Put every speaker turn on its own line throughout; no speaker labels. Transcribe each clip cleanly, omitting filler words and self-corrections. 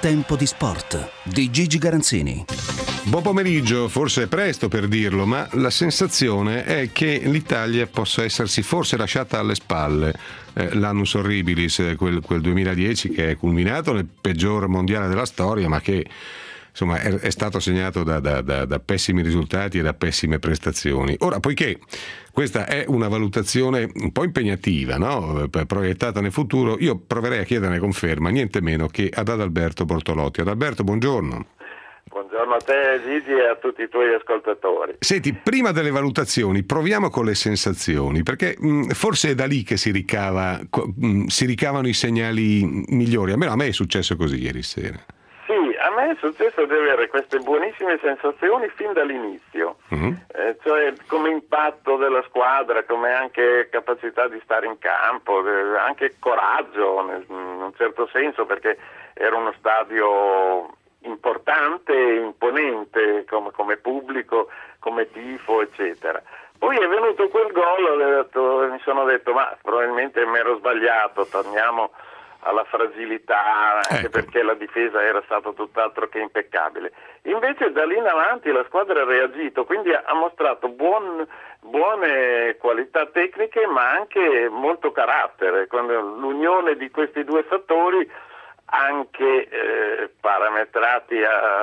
Tempo di sport di Gigi Garanzini.
Buon pomeriggio, forse è presto per dirlo, ma la sensazione è che l'Italia possa essersi forse lasciata alle spalle l'annus horribilis, quel 2010 che è culminato nel peggior mondiale della storia, ma che insomma è stato segnato da pessimi risultati e da pessime prestazioni. Ora, poiché questa è una valutazione un po' impegnativa, no? Proiettata nel futuro, io proverei a chiederne conferma niente meno che ad Adalberto Bortolotti. Adalberto, buongiorno.
Buongiorno a te Gigi e a tutti i tuoi ascoltatori.
Senti, prima delle valutazioni proviamo con le sensazioni, perché forse è da lì che si ricavano i segnali migliori. Almeno a me è successo così ieri sera.
Sì, a me è successo di avere queste buonissime sensazioni fin dall'inizio, cioè come impatto della squadra, come anche capacità di stare in campo, anche coraggio in un certo senso, perché era uno stadio importante, imponente come pubblico, come tifo, eccetera. Poi è venuto quel gol, mi sono detto ma probabilmente mi ero sbagliato, torniamo alla fragilità, anche perché la difesa era stata tutt'altro che impeccabile. Invece da lì in avanti la squadra ha reagito, quindi ha mostrato buone qualità tecniche ma anche molto carattere, con l'unione di questi due fattori anche parametrati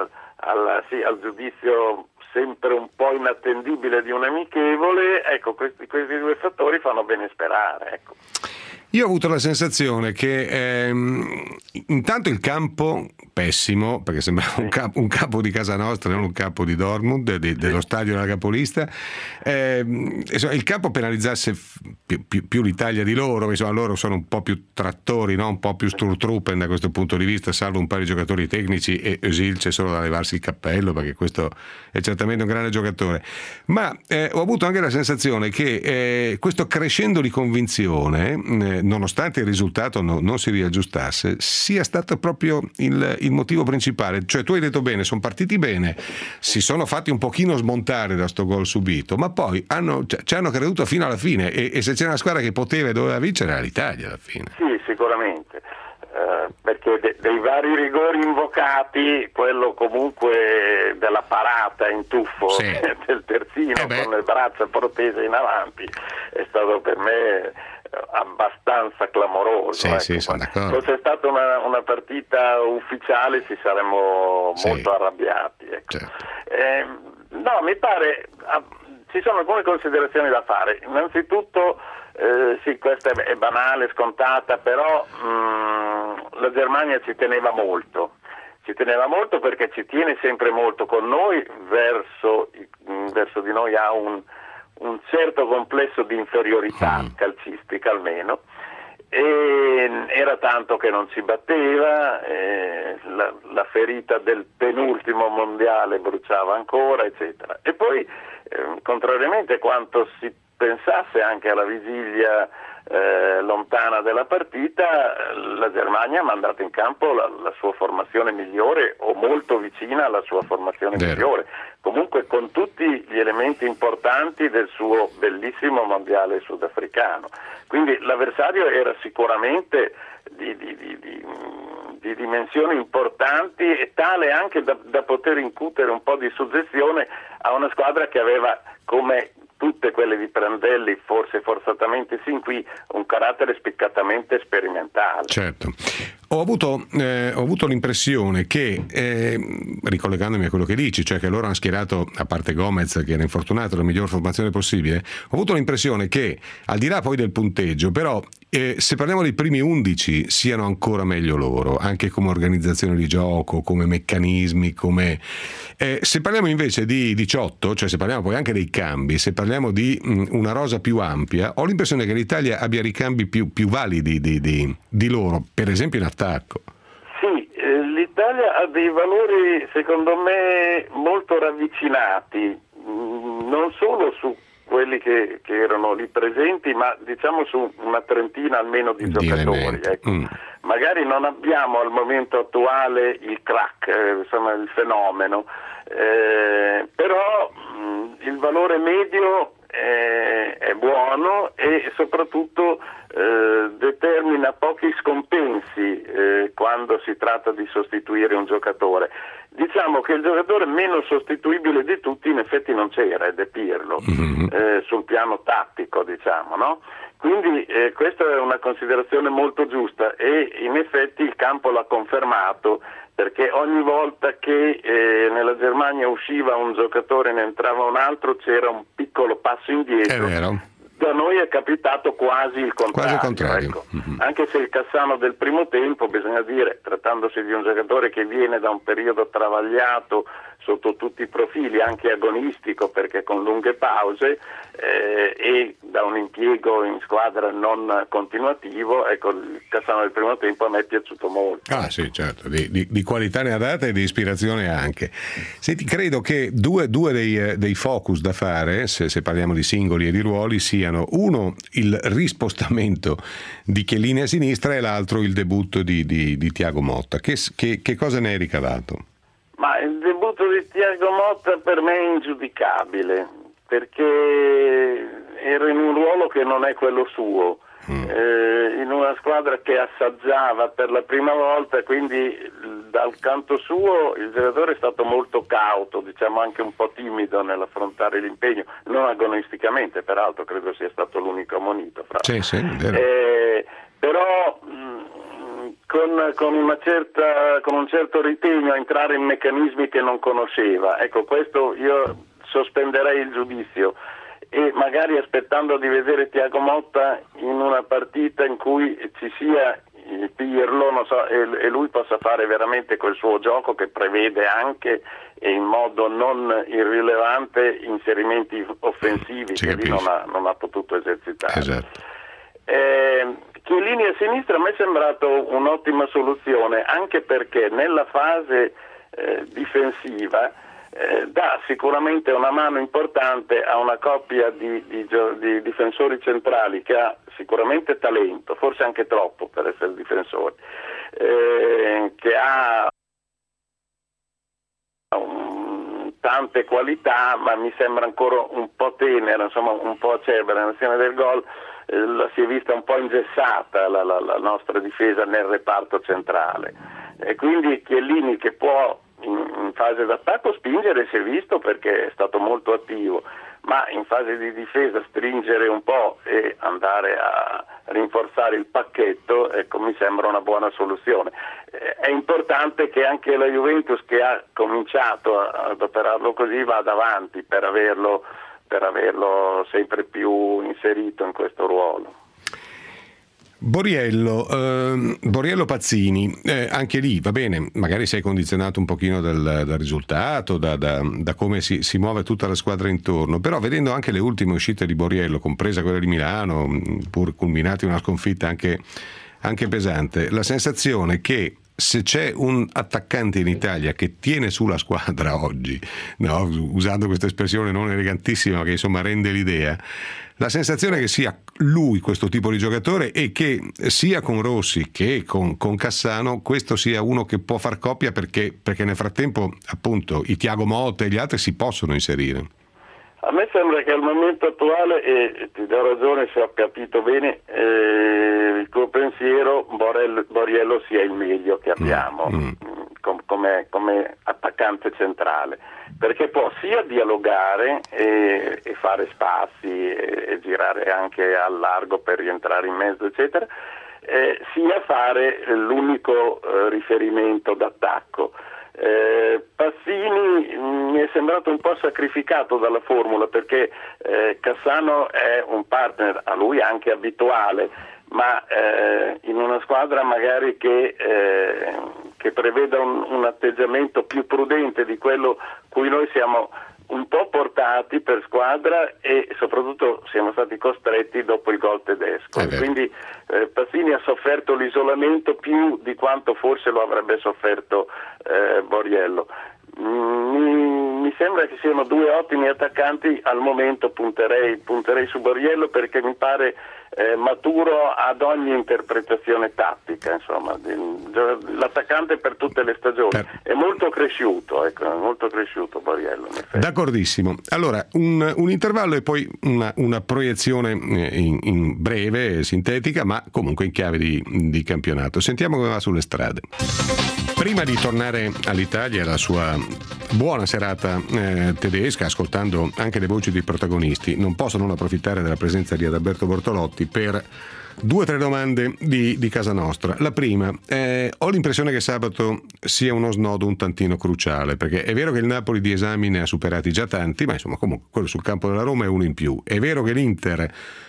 al giudizio sempre un po' inattendibile di un amichevole. Ecco, questi due fattori fanno bene sperare, ecco.
Io ho avuto la sensazione che intanto il campo pessimo, perché sembrava un campo di casa nostra, non un campo di Dortmund, dello stadio della capolista. Il campo penalizzasse più l'Italia di loro, insomma loro sono un po' più trattori, no? Un po' più Sturtruppen da questo punto di vista, salvo un paio di giocatori tecnici, e Özil c'è solo da levarsi il cappello, perché questo è certamente un grande giocatore. Ma ho avuto anche la sensazione che questo crescendo di convinzione, nonostante il risultato non si riaggiustasse, sia stato proprio il motivo principale. Cioè tu hai detto bene, sono partiti bene, si sono fatti un pochino smontare da sto gol subito, ma poi ci hanno creduto fino alla fine, e se c'era una squadra che poteva e doveva vincere era l'Italia alla fine.
Sì, sicuramente, perché dei vari rigori invocati, quello comunque della parata in tuffo del terzino con le braccia protese in avanti è stato per me abbastanza clamoroso.
Sì, sono d'accordo.
Se fosse stata una partita ufficiale ci saremmo molto arrabbiati, ecco.
Certo.
No, mi pare ci sono alcune considerazioni da fare. Innanzitutto sì, questa è banale, scontata, però la Germania ci teneva molto perché ci tiene sempre molto con noi, verso di noi ha un certo complesso di inferiorità calcistica almeno, e era tanto che non ci batteva, la ferita del penultimo mondiale bruciava ancora, eccetera. E poi contrariamente a quanto si pensasse anche alla vigilia lontana della partita, la Germania ha mandato in campo la sua formazione migliore, o molto vicina alla sua formazione migliore, comunque con tutti gli elementi importanti del suo bellissimo mondiale sudafricano. Quindi l'avversario era sicuramente di dimensioni importanti, e tale anche da poter incutere un po' di suggestione a una squadra che aveva, come tutte quelle di Prandelli, forse forzatamente sin qui, un carattere spiccatamente sperimentale.
Certo. Ho avuto l'impressione che, ricollegandomi a quello che dici, cioè che loro hanno schierato, a parte Gomez che era infortunato, la miglior formazione possibile, ho avuto l'impressione che, al di là poi del punteggio, però se parliamo dei primi 11 siano ancora meglio loro, anche come organizzazione di gioco, come meccanismi, come se parliamo invece di 18, cioè se parliamo poi anche dei cambi, se parliamo di una rosa più ampia, ho l'impressione che l'Italia abbia ricambi più validi di loro, per esempio in attacco.
Sì, l'Italia ha dei valori secondo me molto ravvicinati, non solo su quelli che erano lì presenti, ma diciamo su una trentina almeno di giocatori. Ecco. Magari non abbiamo al momento attuale il crack, insomma il fenomeno, però il valore medio è buono, e soprattutto determina pochi pochi scompensi quando si tratta di sostituire un giocatore. Diciamo che il giocatore meno sostituibile di tutti in effetti non c'era, ed è Pirlo, sul piano tattico, diciamo, no? Quindi questa è una considerazione molto giusta, e in effetti il campo l'ha confermato, perché ogni volta che nella Germania usciva un giocatore e ne entrava un altro c'era un piccolo passo indietro.
È vero.
Da noi è capitato quasi il contrario. Ecco. Anche se il Cassano del primo tempo, bisogna dire, trattandosi di un giocatore che viene da un periodo travagliato sotto tutti i profili, anche agonistico, perché con lunghe pause, e da un impiego in squadra non continuativo, ecco, il Cassano del primo tempo a me è piaciuto molto.
Ah sì, certo, di qualità ne ha data e di ispirazione anche. Senti, credo che due dei focus da fare, se parliamo di singoli e di ruoli, siano uno il rispostamento di Chiellini a sinistra e l'altro il debutto di Thiago Motta. Che cosa ne hai ricavato?
Ma il debutto di Thiago Motta per me è ingiudicabile, perché era in un ruolo che non è quello suo, in una squadra che assaggiava per la prima volta, quindi dal canto suo il giocatore è stato molto cauto, diciamo anche un po' timido nell'affrontare l'impegno, non agonisticamente, peraltro credo sia stato l'unico ammonito.
Sì, è vero.
Però con un certo ritegno a entrare in meccanismi che non conosceva. Ecco, questo io sospenderei il giudizio, e magari aspettando di vedere Thiago Motta in una partita in cui ci sia il Pirlo, non so, e lui possa fare veramente quel suo gioco che prevede anche, e in modo non irrilevante, inserimenti offensivi che lì non ha potuto esercitare.
Esatto.
Chiellini a sinistra a me è sembrato un'ottima soluzione, anche perché nella fase difensiva dà sicuramente una mano importante a una coppia di difensori centrali che ha sicuramente talento, forse anche troppo per essere difensori, che ha tante qualità, ma mi sembra ancora un po' tenera, insomma un po' acerba nell'azione del gol. La si è vista un po' ingessata la nostra difesa nel reparto centrale, e quindi Chiellini, che può in fase d'attacco spingere, si è visto perché è stato molto attivo, ma in fase di difesa stringere un po' e andare a rinforzare il pacchetto, ecco, mi sembra una buona soluzione. È importante che anche la Juventus, che ha cominciato ad operarlo così, vada avanti per averlo sempre più inserito in questo ruolo.
Borriello Pazzini, anche lì va bene, magari sei condizionato un pochino dal risultato, da come si muove tutta la squadra intorno, però vedendo anche le ultime uscite di Borriello, compresa quella di Milano, pur culminate in una sconfitta anche pesante, la sensazione che se c'è un attaccante in Italia che tiene su la squadra oggi, no, usando questa espressione non elegantissima ma che insomma rende l'idea, la sensazione è che sia lui questo tipo di giocatore, e che sia con Rossi che con Cassano questo sia uno che può far coppia, perché nel frattempo appunto i Thiago Motta e gli altri si possono inserire.
A me sembra che al momento attuale, e ti do ragione se ho capito bene il tuo pensiero, Borriello sia il meglio che abbiamo come attaccante centrale, perché può sia dialogare e fare spazi e girare anche al largo per rientrare in mezzo, eccetera, sia fare l'unico riferimento d'attacco. Passini mi è sembrato un po' sacrificato dalla formula, perché Cassano è un partner a lui anche abituale, ma in una squadra magari che preveda un atteggiamento più prudente di quello cui noi siamo un po' portati per squadra, e soprattutto siamo stati costretti dopo il gol tedesco. Quindi Passini ha sofferto l'isolamento più di quanto forse lo avrebbe sofferto Borriello. mi sembra che siano due ottimi attaccanti. Al momento punterei su Borriello, perché mi pare maturo ad ogni interpretazione tattica, insomma, l'attaccante per tutte le stagioni. È molto cresciuto, ecco, è molto cresciuto Borriello.
D'accordissimo. Allora, un intervallo e poi una proiezione in breve, sintetica, ma comunque in chiave di campionato. Sentiamo come va sulle strade. Prima di tornare all'Italia e alla sua buona serata tedesca, ascoltando anche le voci dei protagonisti, non posso non approfittare della presenza di Adalberto Bortolotti per 2 o 3 domande di casa nostra. La prima, ho l'impressione che sabato sia uno snodo un tantino cruciale, perché è vero che il Napoli di esami ne ha superati già tanti, ma insomma comunque quello sul campo della Roma è uno in più. È vero che l'Inter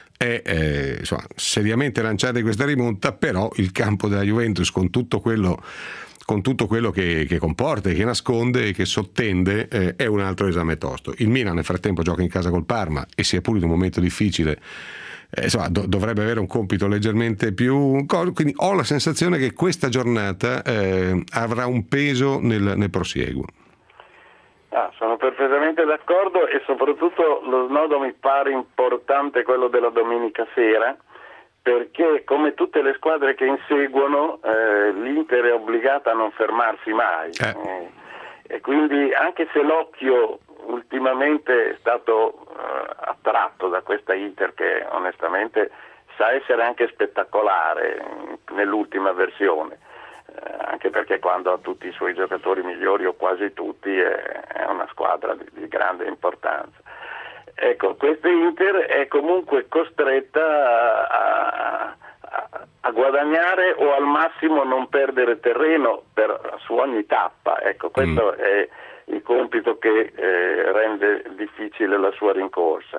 è seriamente lanciata in questa rimonta, però il campo della Juventus, con tutto quello che comporta e che nasconde e che sottende, è un altro esame tosto. Il Milan nel frattempo gioca in casa col Parma e sia pure in un momento difficile, dovrebbe avere un compito leggermente più, quindi ho la sensazione che questa giornata avrà un peso nel prosieguo.
Sono perfettamente d'accordo, e soprattutto lo snodo mi pare importante quello della domenica sera, perché come tutte le squadre che inseguono l'Inter è obbligata a non fermarsi mai, e quindi anche se l'occhio ultimamente è stato attratto da questa Inter, che onestamente sa essere anche spettacolare nell'ultima versione, anche perché quando ha tutti i suoi giocatori migliori, o quasi tutti, è una squadra di grande importanza. Ecco, questa Inter è comunque costretta a guadagnare o al massimo non perdere terreno su ogni tappa. Ecco, questo è il compito che rende difficile la sua rincorsa.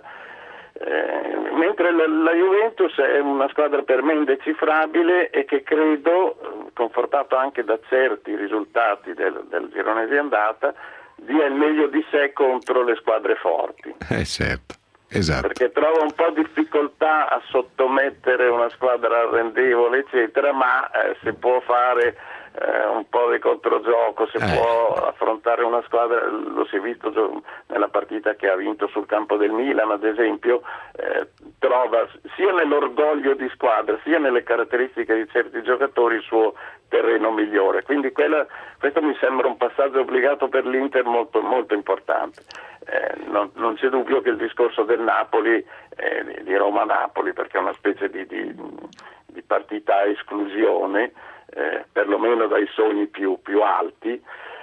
Mentre la Juventus è una squadra per me indecifrabile, e che credo, confortato anche da certi risultati del girone di andata, dia il meglio di sé contro le squadre forti.
Certo, esatto.
Perché trova un po' difficoltà a sottomettere una squadra arrendevole, eccetera, ma se può fare un po' di controgioco, se può affrontare una squadra, lo si è visto nella partita che ha vinto sul campo del Milan, ad esempio, trova sia nell'orgoglio di squadra sia nelle caratteristiche di certi giocatori il suo terreno migliore. Quindi questo mi sembra un passaggio obbligato per l'Inter molto, molto importante. Non c'è dubbio che il discorso del Napoli, di Roma-Napoli, perché è una specie di partita a esclusione, perlomeno dai sogni più alti,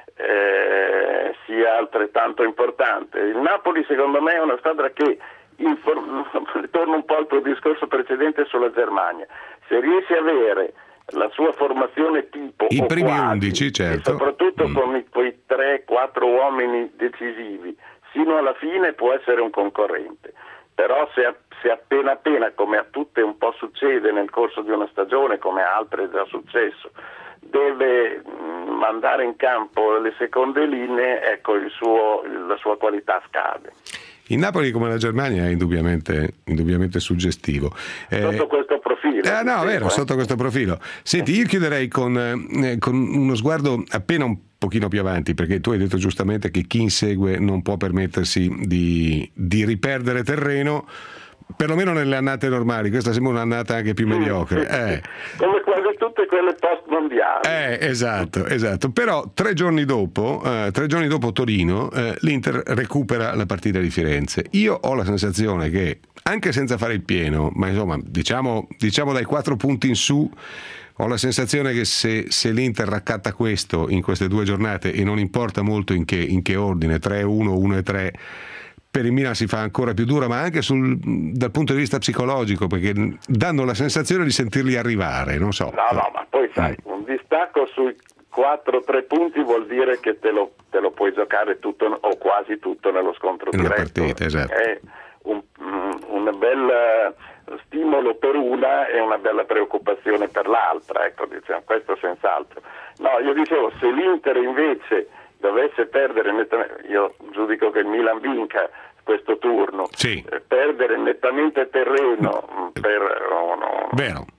sia altrettanto importante. Il Napoli secondo me è una squadra che, torno un po' al tuo discorso precedente sulla Germania, se riesce a avere la sua formazione tipo,
i primi
quasi,
11, certo,
e soprattutto con quei 3-4 uomini decisivi sino alla fine, può essere un concorrente. Però se appena come a tutte un po' succede nel corso di una stagione, come a altre è già successo, deve mandare in campo le seconde linee, ecco, la sua qualità scade.
Il Napoli, come la Germania, è indubbiamente suggestivo.
Sotto questo profilo.
Sotto questo profilo. Senti, io chiuderei con uno sguardo appena un pochino più avanti, perché tu hai detto giustamente che chi insegue non può permettersi di riperdere terreno, perlomeno nelle annate normali. Questa sembra un'annata anche più mediocre.
Come quasi tutte quelle post mondiali.
Esatto. Però 3 giorni dopo Torino, l'Inter recupera la partita di Firenze. Io ho la sensazione che, anche senza fare il pieno, ma insomma diciamo dai 4 punti in su, ho la sensazione che se l'Inter raccatta questo in queste 2 giornate, e non importa molto in che ordine, 3-1, 1-3, per il Milan si fa ancora più dura, ma anche dal punto di vista psicologico, perché danno la sensazione di sentirli arrivare, non so.
No, ma poi sai, un distacco sui 4-3 punti vuol dire che te lo puoi giocare tutto o quasi tutto nello scontro diretto.
Partita, esatto.
È un bel stimolo per una e una bella preoccupazione per l'altra, ecco, diciamo, questo senz'altro. No, io dicevo, se l'Inter invece dovesse perdere nettamente, io giudico che il Milan vinca questo turno, perdere nettamente terreno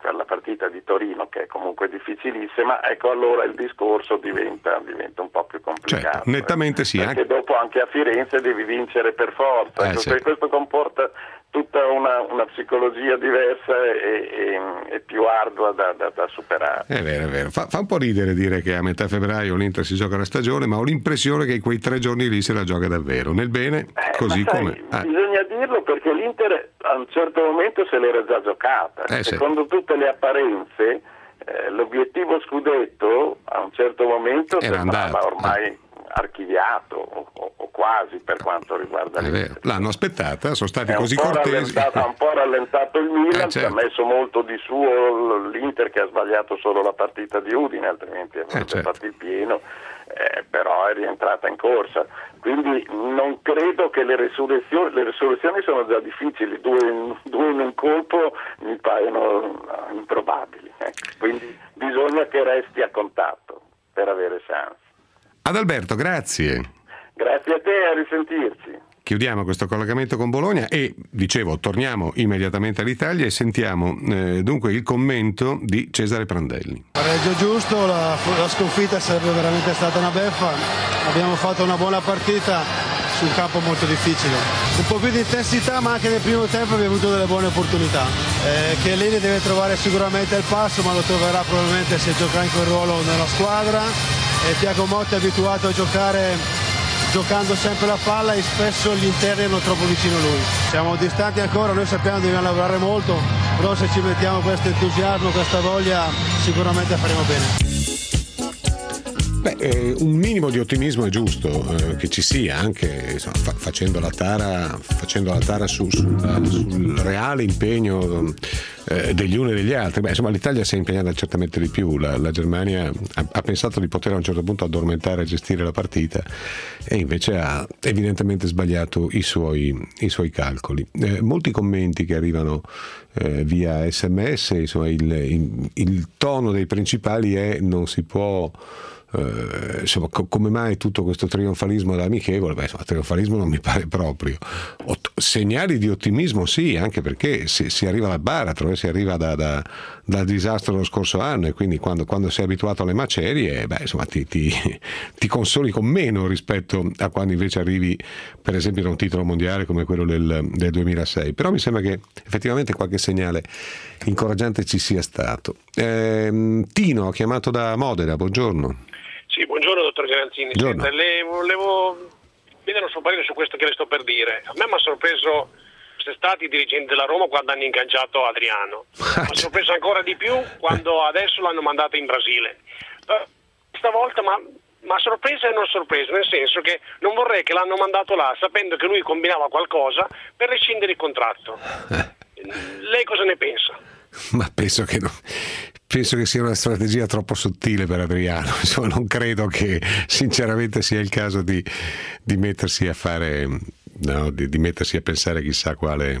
per la partita di Torino, che è comunque difficilissima, ecco allora il discorso diventa un po' più complicato.
Certo, nettamente sì.
Perché dopo anche a Firenze devi vincere per forza,
sì.
Questo comporta tutta una psicologia diversa e più ardua da superare.
È vero. Fa un po' ridere dire che a metà febbraio l'Inter si gioca la stagione, ma ho l'impressione che quei 3 giorni lì se la gioca davvero, nel bene, così come...
Bisogna dirlo perché l'Inter a un certo momento se l'era già giocata, secondo tutte le apparenze l'obiettivo scudetto a un certo momento sembrava ormai archiviato o quasi per quanto riguarda l'Inter.
L'hanno aspettata, sono stati così
cortesi. Ha un po' rallentato il Milan,
certo.
Ha messo molto di suo l'Inter che ha sbagliato solo la partita di Udine, altrimenti avrebbe fatto il pieno, però è rientrata in corsa. Quindi non credo che le risurrezioni sono già difficili, due in un colpo mi paiono improbabili. Quindi bisogna che resti a contatto per avere chance.
Adalberto, grazie.
Grazie a te e a risentirci.
Chiudiamo questo collegamento con Bologna e, dicevo, torniamo immediatamente all'Italia e sentiamo dunque il commento di Cesare Prandelli.
Pareggio giusto, la sconfitta sarebbe veramente stata una beffa. Abbiamo fatto una buona partita su un campo molto difficile. Un po' più di intensità, ma anche nel primo tempo abbiamo avuto delle buone opportunità. Chiellini deve trovare sicuramente il passo, ma lo troverà probabilmente se gioca in quel ruolo nella squadra. E Thiago Motta è abituato a giocare giocando sempre la palla e spesso gli interni erano troppo vicino a lui. Siamo distanti ancora, noi sappiamo che dobbiamo lavorare molto, però se ci mettiamo questo entusiasmo, questa voglia, sicuramente faremo bene.
Un minimo di ottimismo è giusto che ci sia, anche insomma, facendo la tara sul reale impegno degli uni e degli altri. Insomma, l'Italia si è impegnata certamente di più, la Germania ha pensato di poter a un certo punto addormentare e gestire la partita e invece ha evidentemente sbagliato i suoi calcoli. Molti commenti che arrivano via SMS, insomma il tono dei principali è: non si può insomma, come mai tutto questo trionfalismo da amichevole? Insomma, trionfalismo non mi pare proprio. Segnali di ottimismo sì, anche perché si arriva dal baratro, si arriva dal disastro dello scorso anno, e quindi quando sei abituato alle macerie, insomma ti consoli con meno rispetto a quando invece arrivi per esempio da un titolo mondiale come quello del 2006. Però mi sembra che effettivamente qualche segnale incoraggiante ci sia stato. Tino ha chiamato da Modena, buongiorno.
Sì, buongiorno dottor Garanzini. Senta, le volevo chiedere un suo parere su questo che le sto per dire. A me mi ha sorpreso quest'estate i dirigenti della Roma quando hanno ingaggiato Adriano. Mi ha sorpreso ancora di più quando adesso l'hanno mandato in Brasile. Stavolta ma sorpresa e non sorpresa, nel senso che non vorrei che l'hanno mandato là sapendo che lui combinava qualcosa per rescindere il contratto. Lei cosa ne pensa?
Ma penso che sia una strategia troppo sottile per Adriano. Insomma, non credo che sinceramente sia il caso di mettersi a fare, no, di mettersi a pensare chissà quale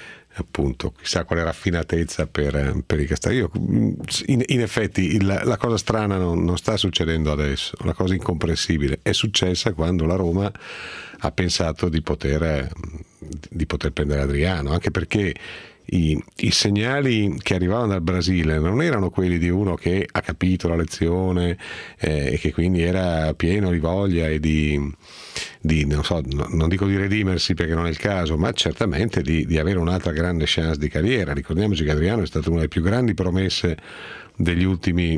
raffinatezza per i Castelli. In effetti la cosa strana non sta succedendo adesso, la cosa incomprensibile è successa quando la Roma ha pensato di poter prendere Adriano, anche perché i segnali che arrivavano dal Brasile non erano quelli di uno che ha capito la lezione e che quindi era pieno di voglia e di non so, non dico di redimersi perché non è il caso, ma certamente di avere un'altra grande chance di carriera. Ricordiamoci che Adriano è stata una delle più grandi promesse degli ultimi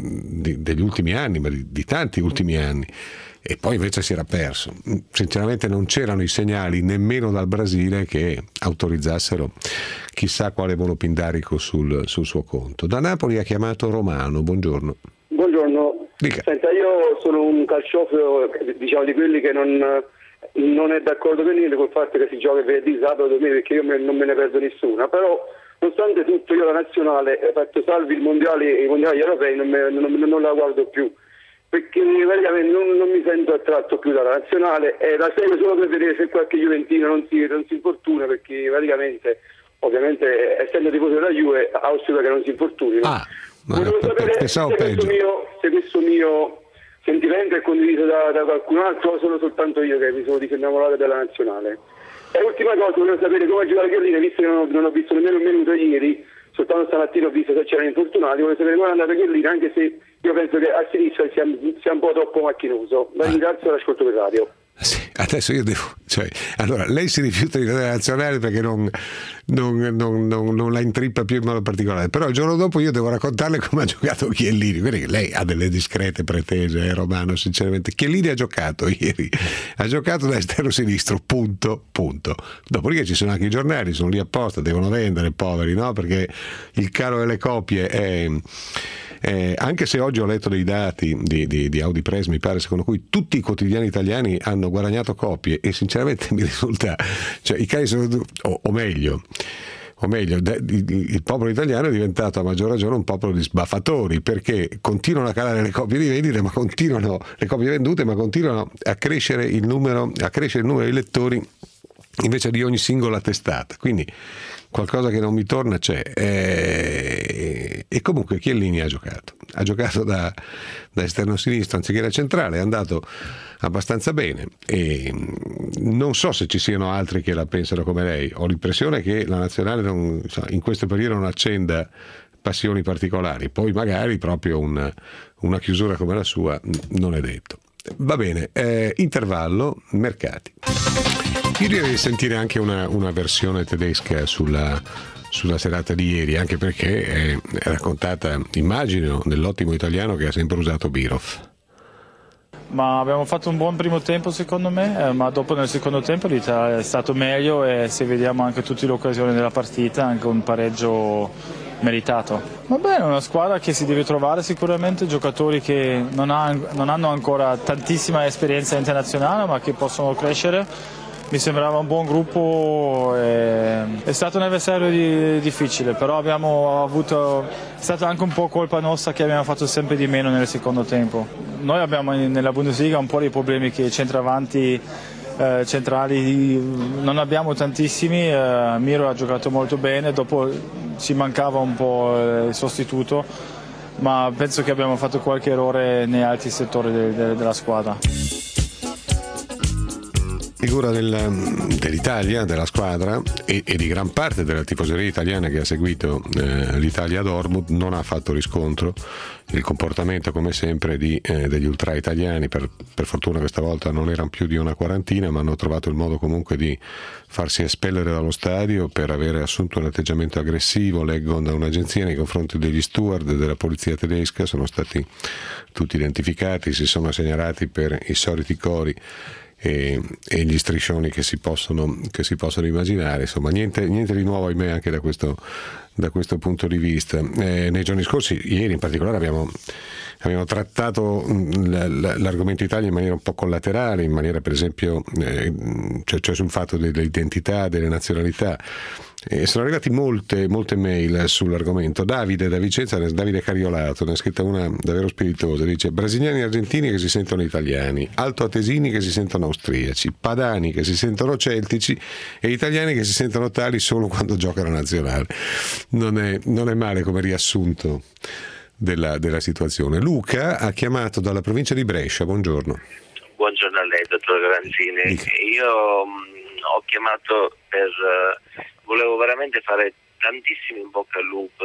anni, ma di tanti ultimi anni, e poi invece si era perso. Sinceramente non c'erano i segnali nemmeno dal Brasile che autorizzassero chissà quale volo pindarico sul suo conto. Da Napoli ha chiamato Romano, buongiorno.
Buongiorno.
Dica.
Senta, io sono un calciofilo, diciamo, di quelli che non è d'accordo con niente col fatto che si gioca venerdì, sabato, domenica, perché io non me ne perdo nessuna, però nonostante tutto io la nazionale, fatto salvi i mondiali europei, non la guardo più, perché praticamente non mi sento attratto più dalla nazionale e la seguo solo per vedere se qualche juventino non si infortuna, perché praticamente, ovviamente, essendo tifoso della Juve, auspico che non si infortuni. Volevo sapere se questo mio sentimento è condiviso da qualcun altro o sono soltanto io che mi sono innamorato della nazionale. E ultima cosa, volevo sapere come giocare Chiellini, visto che non ho visto nemmeno un minuto ieri, soltanto stamattina ho visto che c'erano infortunati, volevo sapere quando è andato Chiellini, anche se io penso che a sinistra sia un po' troppo macchinoso. La ringrazio e l'ascolto per radio.
Sì, adesso io devo, allora lei si rifiuta di vedere la nazionale perché non la intrippa più in modo particolare, però il giorno dopo io devo raccontarle come ha giocato Chiellini. Vedi che lei ha delle discrete pretese, Romano, sinceramente. Chiellini ha giocato ieri, ha giocato da esterno sinistro, punto. Dopodiché ci sono anche i giornali, sono lì apposta, devono vendere, poveri, no? Perché il calo delle copie è... anche se oggi ho letto dei dati di Audi Press, mi pare, secondo cui tutti i quotidiani italiani hanno guadagnato copie, e sinceramente mi risulta, i casi sono, o meglio, il popolo italiano è diventato a maggior ragione un popolo di sbaffatori, perché continuano a calare le copie di vendite, le copie vendute, ma continuano a crescere il numero di lettori invece di ogni singola testata. Quindi qualcosa che non mi torna c'è, e comunque Chiellini ha giocato da esterno sinistro anziché da centrale, è andato abbastanza bene, e non so se ci siano altri che la pensano come lei. Ho l'impressione che la nazionale in questo periodo non accenda passioni particolari, poi magari proprio una chiusura come la sua non è detto. Va bene, intervallo, mercati. Io direi di sentire anche una versione tedesca sulla serata di ieri, anche perché è raccontata, immagino, nell'ottimo italiano che ha sempre usato Birov.
Ma abbiamo fatto un buon primo tempo secondo me, ma dopo nel secondo tempo l'Italia è stato meglio, e se vediamo anche tutte le occasioni della partita, anche un pareggio meritato. Va bene, è una squadra che si deve trovare sicuramente, giocatori che non hanno ancora tantissima esperienza internazionale ma che possono crescere. Mi sembrava un buon gruppo, è stato un avversario difficile, però è stato anche un po' colpa nostra che abbiamo fatto sempre di meno nel secondo tempo. Noi abbiamo nella Bundesliga un po' dei problemi che centravanti centrali non abbiamo tantissimi. Miro ha giocato molto bene, dopo ci mancava un po' il sostituto, ma penso che abbiamo fatto qualche errore nei altri settori della squadra.
Figura dell'Italia, della squadra e di gran parte della tifoseria italiana che ha seguito l'Italia a Dortmund non ha fatto riscontro il comportamento, come sempre, degli ultra italiani. Per fortuna questa volta non erano più di una quarantina, ma hanno trovato il modo comunque di farsi espellere dallo stadio per avere assunto un atteggiamento aggressivo, leggo da un'agenzia, nei confronti degli steward della polizia tedesca. Sono stati tutti identificati, si sono segnalati per i soliti cori e gli striscioni che si possono immaginare. Insomma, niente di nuovo, ahimè, anche da questo punto di vista. Nei giorni scorsi, ieri in particolare, abbiamo trattato l'argomento Italia in maniera un po' collaterale, in maniera, per esempio, cioè sul fatto delle identità, delle nazionalità. Sono arrivati molte mail sull'argomento. Davide da Vicenza, Davide Cariolato, ne ha scritta una davvero spiritosa. Dice: brasiliani e argentini che si sentono italiani, altoatesini che si sentono austriaci, padani che si sentono celtici e italiani che si sentono tali solo quando gioca la nazionale. Non è male come riassunto della situazione. Luca ha chiamato dalla provincia di Brescia. Buongiorno.
Buongiorno a lei, dottor Granzini. Io ho chiamato volevo veramente fare tantissimo in bocca al lupo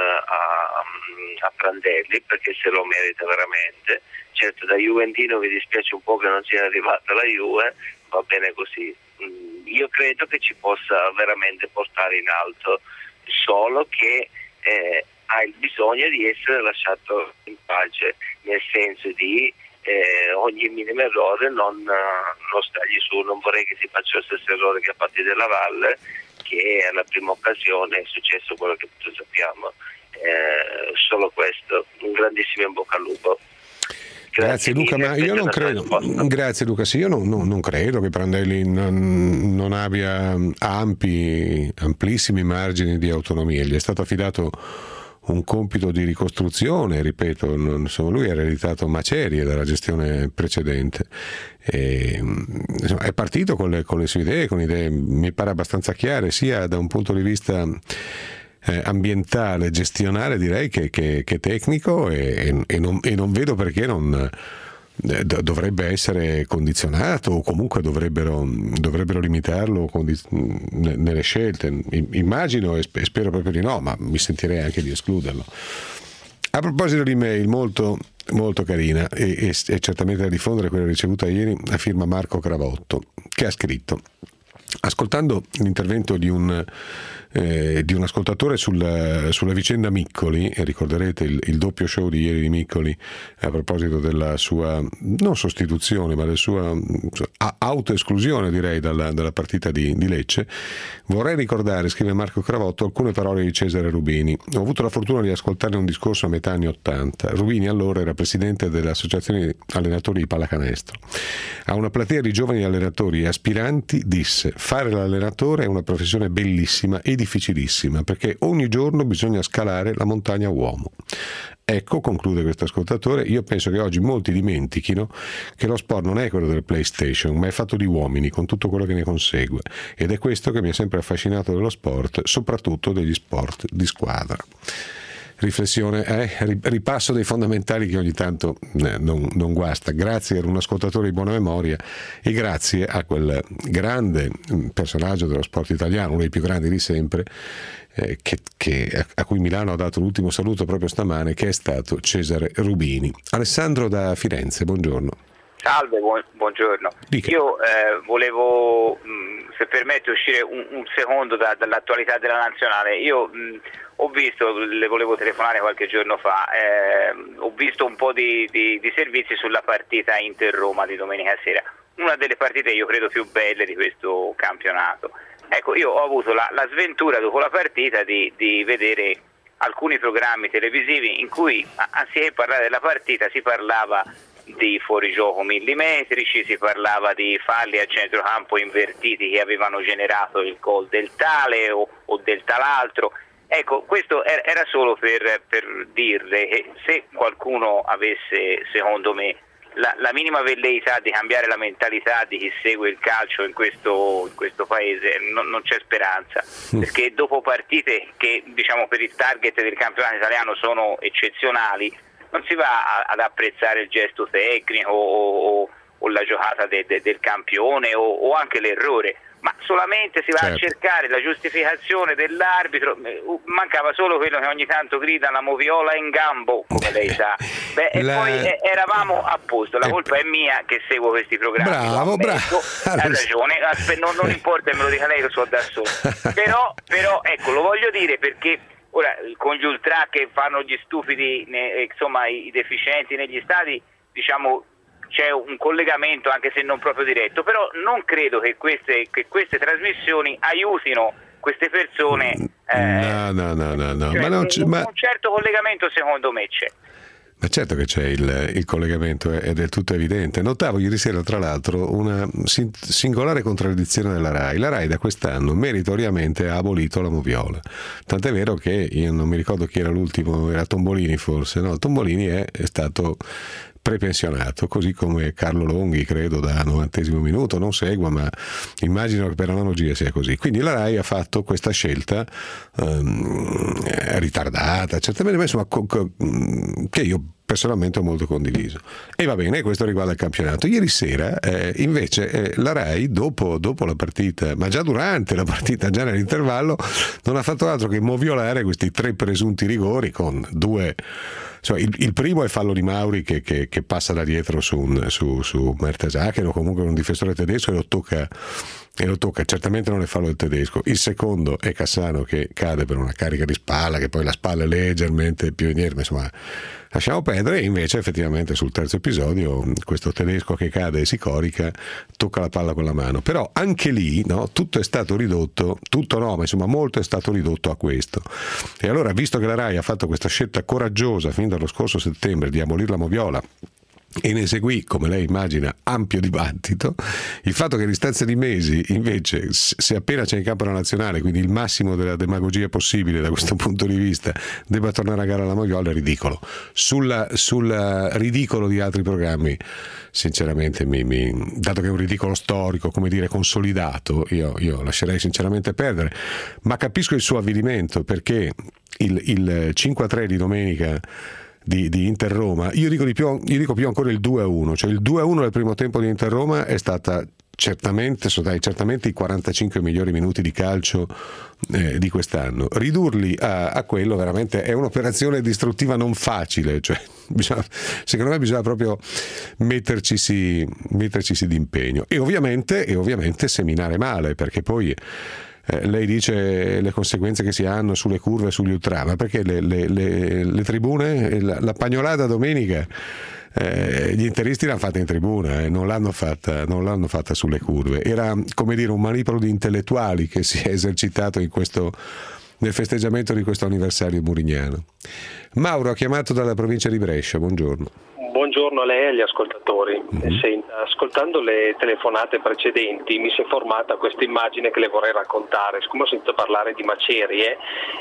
a Prandelli, perché se lo merita veramente. Certo, da juventino mi dispiace un po' che non sia arrivata la Juve, va bene così. Io credo che ci possa veramente portare in alto, solo che ha il bisogno di essere lasciato in pace, nel senso di ogni minimo errore non stargli su. Non vorrei che si faccia lo stesso errore che ha fatto Della Valle, che alla prima occasione è successo quello che tutti sappiamo. Solo questo, un grandissimo in bocca al lupo.
Grazie Luca, ma io non credo. Grazie Luca, sì, io non credo che Prandelli non abbia amplissimi margini di autonomia. Gli è stato affidato un compito di ricostruzione, ripeto, lui ha ereditato macerie dalla gestione precedente. È partito con le sue idee, con idee mi pare abbastanza chiare, sia da un punto di vista ambientale, gestionale, direi, che tecnico, e non vedo perché non dovrebbe essere condizionato, o comunque dovrebbero limitarlo nelle scelte. Immagino e spero proprio di no, ma mi sentirei anche di escluderlo. A proposito di mail, molto, molto carina e certamente da diffondere, quella ricevuta ieri a firma Marco Cravotto, che ha scritto: ascoltando l'intervento di un ascoltatore sulla vicenda Miccoli, e ricorderete il doppio show di ieri di Miccoli a proposito della sua non sostituzione ma della sua autoesclusione, direi, dalla partita di Lecce, vorrei ricordare, scrive Marco Cravotto, alcune parole di Cesare Rubini. Ho avuto la fortuna di ascoltarne un discorso a metà anni '80. Rubini allora era presidente dell'associazione allenatori di pallacanestro. A una platea di giovani allenatori e aspiranti disse: fare l'allenatore è una professione bellissima e difficilissima, perché ogni giorno bisogna scalare la montagna uomo. Ecco, conclude questo ascoltatore, io penso che oggi molti dimentichino che lo sport non è quello del PlayStation, ma è fatto di uomini, con tutto quello che ne consegue, ed è questo che mi ha sempre affascinato dello sport, soprattutto degli sport di squadra. Riflessione, ripasso dei fondamentali che ogni tanto non guasta. Grazie a un ascoltatore di buona memoria e grazie a quel grande personaggio dello sport italiano, uno dei più grandi di sempre, a cui Milano ha dato l'ultimo saluto proprio stamane, che è stato Cesare Rubini. Alessandro da Firenze, buongiorno.
Salve, buongiorno.
Dica.
Io volevo, se permette, uscire un secondo dall'attualità della nazionale. Io ho visto, le volevo telefonare qualche giorno fa, ho visto un po' di servizi sulla partita Inter-Roma di domenica sera, una delle partite io credo più belle di questo campionato. Ecco, io ho avuto la sventura dopo la partita di vedere alcuni programmi televisivi in cui, anziché parlare della partita, si parlava di fuorigioco millimetrici, si parlava di falli a centrocampo invertiti che avevano generato il gol del tale o del tal'altro. Ecco, questo era solo per dirle che se qualcuno avesse, secondo me, la minima velleità di cambiare la mentalità di chi segue il calcio in questo paese, non c'è speranza, perché dopo partite che, diciamo, per il target del campionato italiano sono eccezionali, non si va ad apprezzare il gesto tecnico o la giocata del campione o anche l'errore, ma solamente si va a cercare la giustificazione dell'arbitro. Mancava solo quello che ogni tanto grida la moviola in gambo, come lei sa. E poi eravamo a posto. La colpa è mia che seguo questi programmi.
Bravo.
Ha ragione, non importa, me lo dica lei, lo so da solo. Però ecco, lo voglio dire perché ora con gli ultra che fanno gli stupidi, insomma i deficienti negli stadi, diciamo, c'è un collegamento anche se non proprio diretto, però non credo che queste trasmissioni aiutino queste persone.
No.
Cioè, un certo collegamento secondo me c'è.
Ma certo che c'è il collegamento, è del tutto evidente. Notavo ieri sera, tra l'altro, una singolare contraddizione della RAI. La RAI da quest'anno meritoriamente ha abolito la moviola. Tant'è vero che io non mi ricordo chi era l'ultimo, era Tombolini forse, no? Tombolini è stato prepensionato, così come Carlo Longhi, credo, da 90° minuto, non segua, ma immagino che per analogia sia così. Quindi la RAI ha fatto questa scelta ritardata, certamente, ma insomma, che io personalmente ho molto condiviso. E va bene, questo riguarda il campionato. Ieri sera invece la RAI dopo la partita, ma già durante la partita, già nell'intervallo, non ha fatto altro che moviolare questi 3 presunti rigori con 2. Insomma, il primo è fallo di Mauri che passa da dietro su Mertesacker o comunque un difensore tedesco e lo tocca, certamente non è fallo del tedesco. Il secondo è Cassano che cade per una carica di spalla, che poi la spalla è leggermente più inerme, insomma lasciamo perdere. E invece effettivamente sul terzo episodio questo tedesco che cade e si corica tocca la palla con la mano, però anche lì, no, tutto è stato ridotto, molto è stato ridotto a questo. E allora, visto che la RAI ha fatto questa scelta coraggiosa fin dallo scorso settembre di abolire la moviola e ne seguì, come lei immagina, ampio dibattito, il fatto che a distanza di mesi invece, se appena c'è in campo la nazionale, quindi il massimo della demagogia possibile da questo punto di vista, debba tornare a gara alla moviola, è ridicolo. Sul ridicolo di altri programmi, sinceramente, dato che è un ridicolo storico, come dire, consolidato, io lascerei sinceramente perdere, ma capisco il suo avvilimento, perché il 5-3 di domenica di Inter-Roma. Io dico più ancora il 2-1, cioè il 2-1 del primo tempo di Inter-Roma sono stati certamente i 45 migliori minuti di calcio di quest'anno. Ridurli a quello veramente è un'operazione distruttiva non facile, cioè secondo me bisogna proprio mettercisi d'impegno e ovviamente seminare male, perché poi lei dice le conseguenze che si hanno sulle curve e sugli ultra, ma perché le tribune, la pagnolota domenica, gli interisti l'hanno fatta in tribuna, non l'hanno fatta sulle curve. Era, come dire, un manipolo di intellettuali che si è esercitato nel festeggiamento di questo anniversario murignano. Mauro ha chiamato dalla provincia di Brescia, buongiorno.
Buongiorno a lei e agli ascoltatori. Senta, ascoltando le telefonate precedenti mi si è formata questa immagine che le vorrei raccontare. Siccome ho sentito parlare di macerie,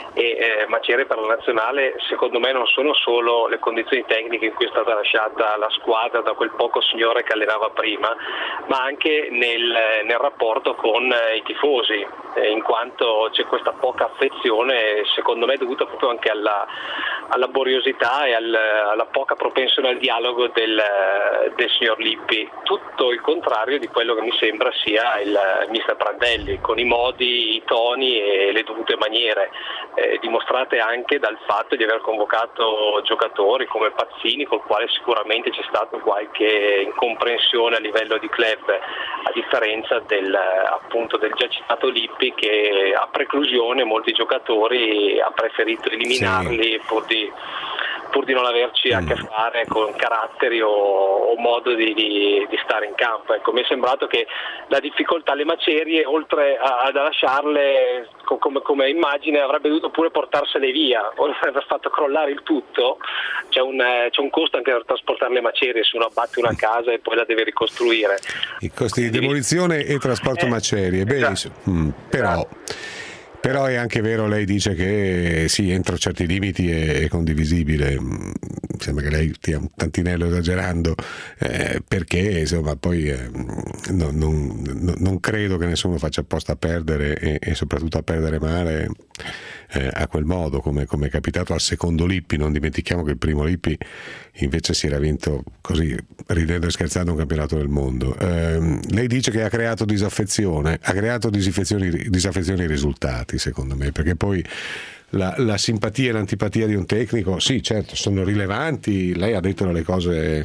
e macerie per la nazionale secondo me non sono solo le condizioni tecniche in cui è stata lasciata la squadra da quel poco signore che allenava prima, ma anche nel rapporto con i tifosi, in quanto c'è questa poca affezione, secondo me dovuta proprio anche alla laboriosità e alla poca propensione al dialogo del signor Lippi, tutto il contrario di quello che mi sembra sia il mister Prandelli, con i modi, i toni e le dovute maniere, dimostrate anche dal fatto di aver convocato giocatori come Pazzini, col quale sicuramente c'è stato qualche incomprensione a livello di club, a differenza del già citato Lippi, che a preclusione molti giocatori ha preferito eliminarli pur di non averci a che fare con caratteri o modo di stare in campo. Ecco, mi è sembrato che la difficoltà alle macerie, oltre a lasciarle come immagine, avrebbe dovuto pure portarsele via, o aver fatto crollare il tutto. C'è un costo anche per trasportare le macerie, se uno abbatte una casa e poi la deve ricostruire.
I costi di demolizione e trasporto macerie,
esatto.
Però è anche vero, lei dice che sì, entro certi limiti è condivisibile. Sembra che lei stia un tantinello esagerando, perché insomma poi non credo che nessuno faccia apposta a perdere e soprattutto a perdere male a quel modo, come è capitato al secondo Lippi. Non dimentichiamo che il primo Lippi invece si era vinto così, ridendo e scherzando, un campionato del mondo. Lei dice che ha creato disaffezione, disaffezione ai risultati, secondo me, perché poi la simpatia e l'antipatia di un tecnico, sì, certo, sono rilevanti. Lei ha detto delle cose,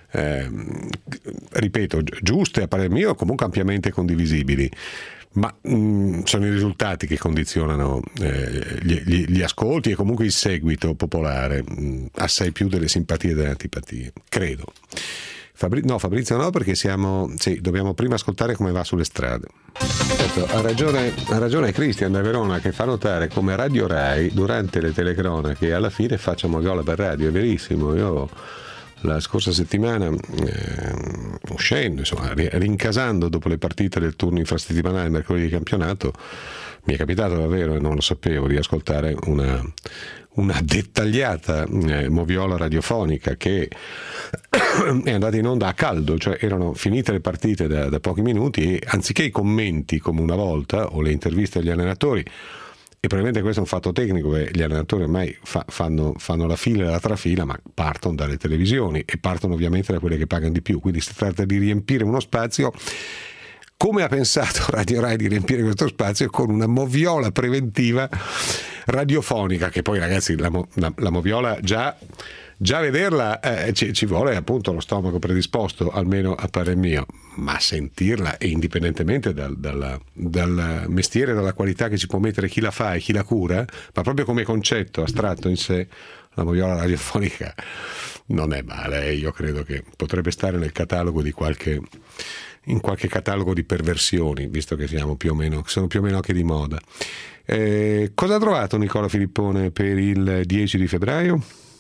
ripeto, giuste a parer mio, comunque ampiamente condivisibili, ma sono i risultati che condizionano gli ascolti e comunque il seguito popolare, assai più delle simpatie e delle antipatie, credo. Fabrizio no, perché dobbiamo prima ascoltare come va sulle strade. Certo, ha ragione Cristian da Verona, che fa notare come Radio Rai durante le telecronache alla fine faccia moviola per radio. È verissimo. Io la scorsa settimana, uscendo, insomma, rincasando dopo le partite del turno infrasettimanale mercoledì di campionato, mi è capitato davvero, e non lo sapevo, di ascoltare una dettagliata moviola radiofonica che è andata in onda a caldo, cioè erano finite le partite da pochi minuti e anziché i commenti come una volta o le interviste agli allenatori, e probabilmente questo è un fatto tecnico, che gli allenatori ormai fanno la fila e la trafila, ma partono dalle televisioni e partono ovviamente da quelle che pagano di più, quindi si tratta di riempire uno spazio. Come ha pensato Radio Rai di riempire questo spazio? Con una moviola preventiva radiofonica, che poi, ragazzi, la moviola già vederla ci vuole appunto lo stomaco predisposto, almeno a parer mio, ma sentirla, e indipendentemente dal mestiere, dalla qualità che ci può mettere chi la fa e chi la cura, ma proprio come concetto astratto in sé, la moviola radiofonica non è male. Io credo che potrebbe stare nel catalogo in qualche catalogo di perversioni, visto che sono più o meno anche di moda. Cosa ha trovato Nicola Filippone per il 10 di febbraio?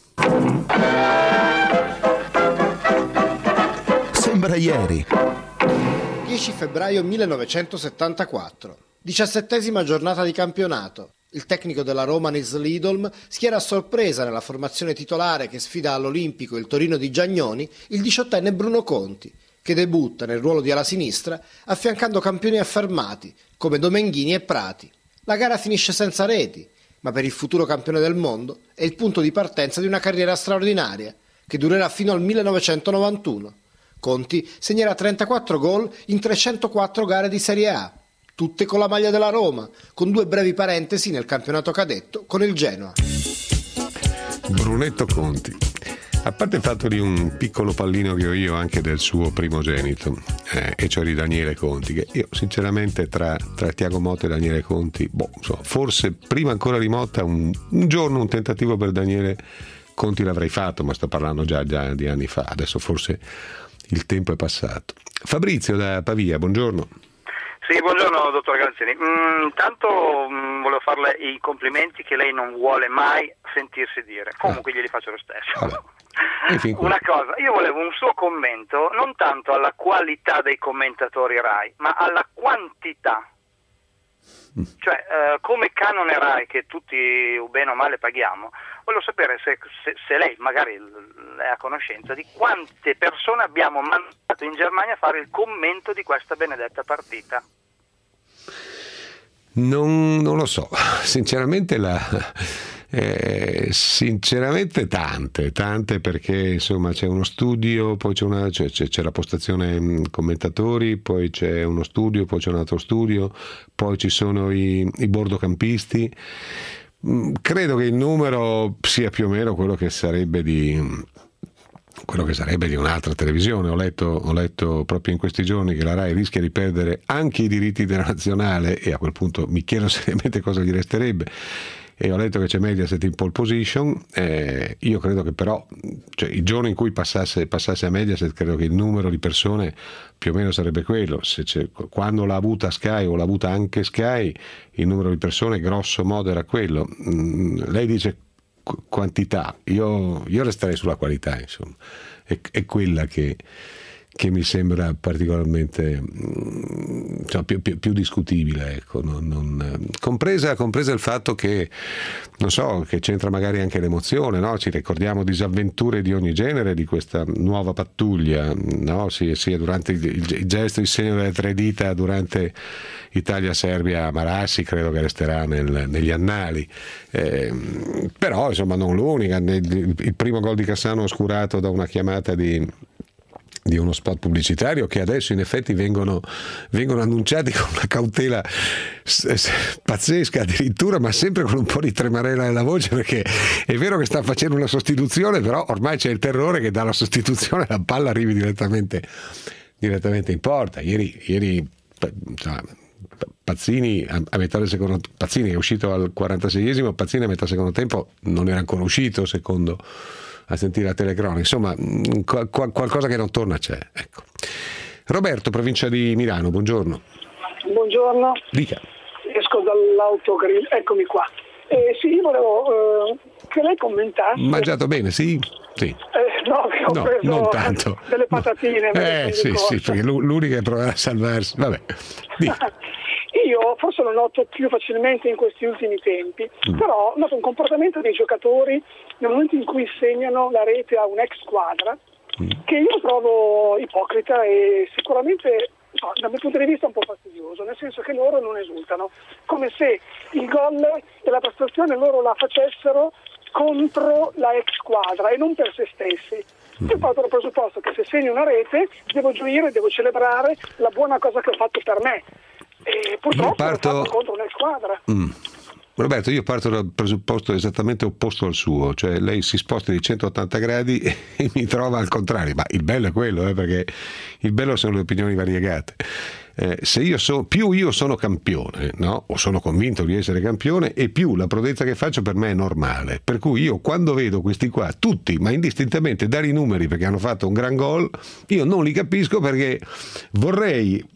Sembra ieri.
10 febbraio 1974, 17ª giornata di campionato. Il tecnico della Roma, Nils Lidolm, schiera a sorpresa nella formazione titolare che sfida all'Olimpico il Torino di Giagnoni il 18enne Bruno Conti, che debutta nel ruolo di ala sinistra affiancando campioni affermati come Domenghini e Prati. La gara finisce senza reti. ma per il futuro campione del mondo è il punto di partenza di una carriera straordinaria, che durerà fino al 1991. Conti segnerà 34 gol in 304 gare di Serie A, tutte con la maglia della Roma, con 2 brevi parentesi nel campionato cadetto con il Genoa.
Brunetto Conti, a parte il fatto di un piccolo pallino che ho io anche del suo primogenito, e cioè di Daniele Conti, che io sinceramente tra Thiago Motta e Daniele Conti, forse prima ancora di Motta un giorno un tentativo per Daniele Conti l'avrei fatto, ma sto parlando già di anni fa, adesso forse il tempo è passato. Fabrizio da Pavia, buongiorno.
Sì, buongiorno dottor Granzini. Intanto volevo farle i complimenti che lei non vuole mai sentirsi dire, comunque glieli faccio lo stesso. Una cosa, io volevo un suo commento non tanto alla qualità dei commentatori Rai, ma alla quantità. Cioè, come canone Rai che tutti bene o male paghiamo, volevo sapere se lei magari è a conoscenza di quante persone abbiamo mandato in Germania a fare il commento di questa benedetta partita.
Non lo so, sinceramente sinceramente tante, perché insomma c'è uno studio, poi c'è la postazione commentatori, poi c'è uno studio, poi c'è un altro studio, poi ci sono i bordocampisti. Credo che il numero sia più o meno quello che sarebbe di un'altra televisione. Ho letto proprio in questi giorni che la Rai rischia di perdere anche i diritti della nazionale, e a quel punto mi chiedo seriamente cosa gli resterebbe. E ho letto che c'è Mediaset in pole position. Io credo che però, cioè, il giorno in cui passasse a Mediaset, credo che il numero di persone più o meno sarebbe quello. Quando l'ha avuta Sky o l'ha avuta anche Sky, il numero di persone grosso modo era quello. Lei dice quantità, io resterei sulla qualità, insomma. È quella che mi sembra particolarmente più discutibile, ecco. Compresa il fatto che, non so, che c'entra magari anche l'emozione, no? Ci ricordiamo disavventure di ogni genere di questa nuova pattuglia, no? Sia durante il gesto, il segno delle 3 dita durante Italia-Serbia, Marassi credo che resterà negli annali, però insomma non l'unica. Il primo gol di Cassano oscurato da una chiamata di uno spot pubblicitario, che adesso in effetti vengono annunciati con una cautela pazzesca addirittura, ma sempre con un po' di tremarella nella voce, perché è vero che sta facendo una sostituzione, però ormai c'è il terrore che dalla sostituzione la palla arrivi direttamente in porta. Ieri Pazzini a metà del secondo, Pazzini è uscito al 46esimo, Pazzini a metà secondo tempo non era ancora uscito, secondo a sentire la telecronaca, insomma qualcosa che non torna c'è, ecco. Roberto, provincia di Milano, buongiorno.
Buongiorno.
Dica.
Esco dall'autogrill, eccomi qua. Sì, io volevo che lei commentasse.
Mangiato bene, sì? Sì.
No, che ho preso
non tanto.
Delle patatine.
Sì, perché l'unica è provare a salvarsi. Vabbè.
Io forse lo noto più facilmente in questi ultimi tempi, però noto un comportamento dei giocatori nel momento in cui segnano la rete a un'ex squadra che io trovo ipocrita e sicuramente dal mio punto di vista un po' fastidioso, nel senso che loro non esultano, come se il gol e la prestazione loro la facessero contro la ex squadra e non per se stessi. Io parto dal presupposto che se segno una rete devo gioire, devo celebrare la buona cosa che ho fatto per me. E purtroppo l'ho fatto contro una squadra.
Roberto, io parto dal presupposto esattamente opposto al suo, cioè lei si sposta di 180 gradi e mi trova al contrario, ma il bello è quello, perché il bello sono le opinioni variegate. Se più io sono campione, no? O sono convinto di essere campione, e più la prodezza che faccio per me è normale, per cui io quando vedo questi qua tutti, ma indistintamente, dare i numeri perché hanno fatto un gran gol, io non li capisco, perché vorrei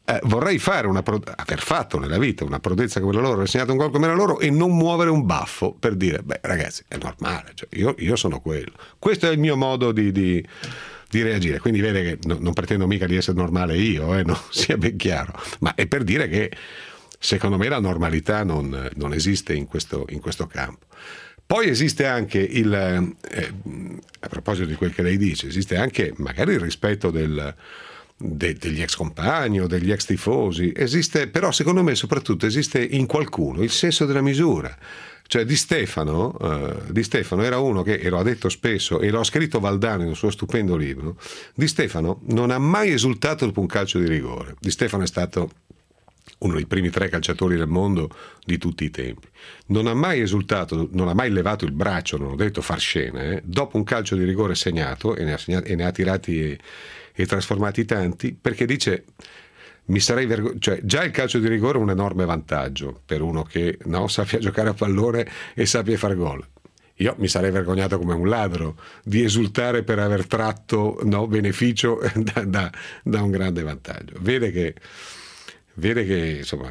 aver fatto nella vita una prodezza come la loro, aver segnato un gol come la loro e non muovere un baffo per dire ragazzi è normale, cioè, io sono quello. Questo è il mio modo di reagire, quindi vede che non pretendo mica di essere normale io, no? Sia ben chiaro, ma è per dire che secondo me la normalità non esiste in questo campo. Poi esiste anche a proposito di quel che lei dice, esiste anche magari il rispetto degli ex compagni o degli ex tifosi, esiste, però secondo me soprattutto esiste in qualcuno il senso della misura, Cioè Di Stefano era uno che, e lo ha detto spesso, e lo ha scritto Valdano in un suo stupendo libro, Di Stefano non ha mai esultato dopo un calcio di rigore. Di Stefano è stato uno dei primi 3 calciatori del mondo di tutti i tempi. Non ha mai esultato, non ha mai levato il braccio, non ho detto far scene, dopo un calcio di rigore segnato, e ne ha tirati e trasformati tanti, perché dice: mi sarei cioè già il calcio di rigore è un enorme vantaggio per uno che sappia giocare a pallone e sappia far gol. Io mi sarei vergognato come un ladro di esultare per aver tratto beneficio da un grande vantaggio. Vede che insomma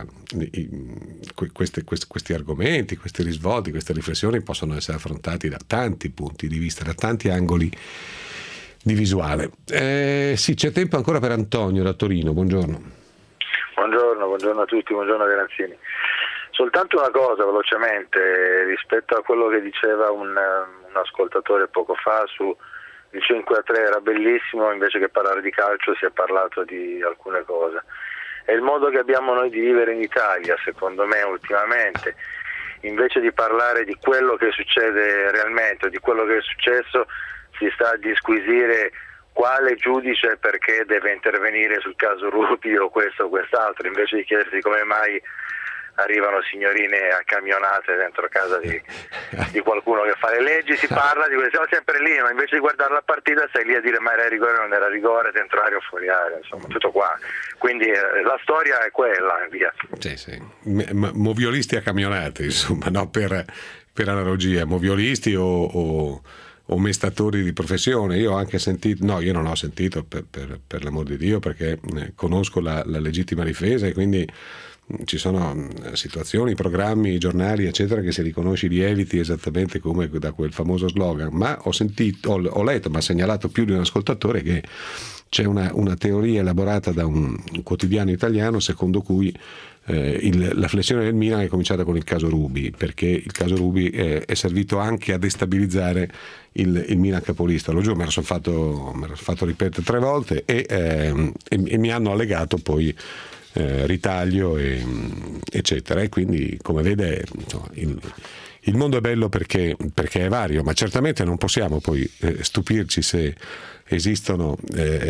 questi argomenti, questi risvolti, queste riflessioni possono essere affrontati da tanti punti di vista, da tanti angoli di visuale. Sì, c'è tempo ancora per Antonio da Torino. Buongiorno
a tutti, buongiorno Granzini. Soltanto una cosa velocemente rispetto a quello che diceva un ascoltatore poco fa su il 5-3, era bellissimo, invece che parlare di calcio si è parlato di alcune cose. È il modo che abbiamo noi di vivere in Italia, secondo me, ultimamente. Invece di parlare di quello che succede realmente, di quello che è successo, si sta a disquisire quale giudice e perché deve intervenire sul caso Rubi o questo o quest'altro, invece di chiedersi come mai arrivano signorine accamionate dentro casa di qualcuno che fa le leggi. Si parla di questo, siamo sempre lì, ma invece di guardare la partita stai lì a dire ma era rigore o non era rigore, dentro area o fuori area, insomma tutto qua. Quindi la storia è quella, via.
Sì. Moviolisti accamionati, insomma, no, per analogia, moviolisti o mestatori di professione. Io ho anche sentito, io non ho sentito per l'amor di Dio, perché conosco la legittima difesa, e quindi ci sono situazioni, programmi, giornali eccetera che se li conosci li eviti, esattamente come da quel famoso slogan. Ma ho letto, ma ha segnalato più di un ascoltatore, che c'è una teoria elaborata da un quotidiano italiano secondo cui la flessione del Milan è cominciata con il caso Rubi, perché il caso Rubi è servito anche a destabilizzare il Milan capolista. Lo giuro, me lo sono fatto ripetere 3 volte e mi hanno allegato poi ritaglio eccetera, e quindi, come vede, insomma, il mondo è bello perché è vario, ma certamente non possiamo poi stupirci se esistono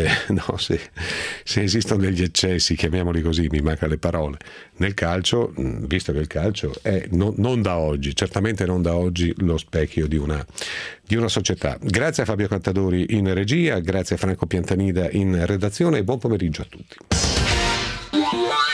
se esistono degli eccessi, chiamiamoli così, mi mancano le parole, nel calcio, visto che il calcio è non da oggi, certamente non da oggi, lo specchio di una società. Grazie a Fabio Cantadori in regia, grazie a Franco Piantanida in redazione, e buon pomeriggio a tutti.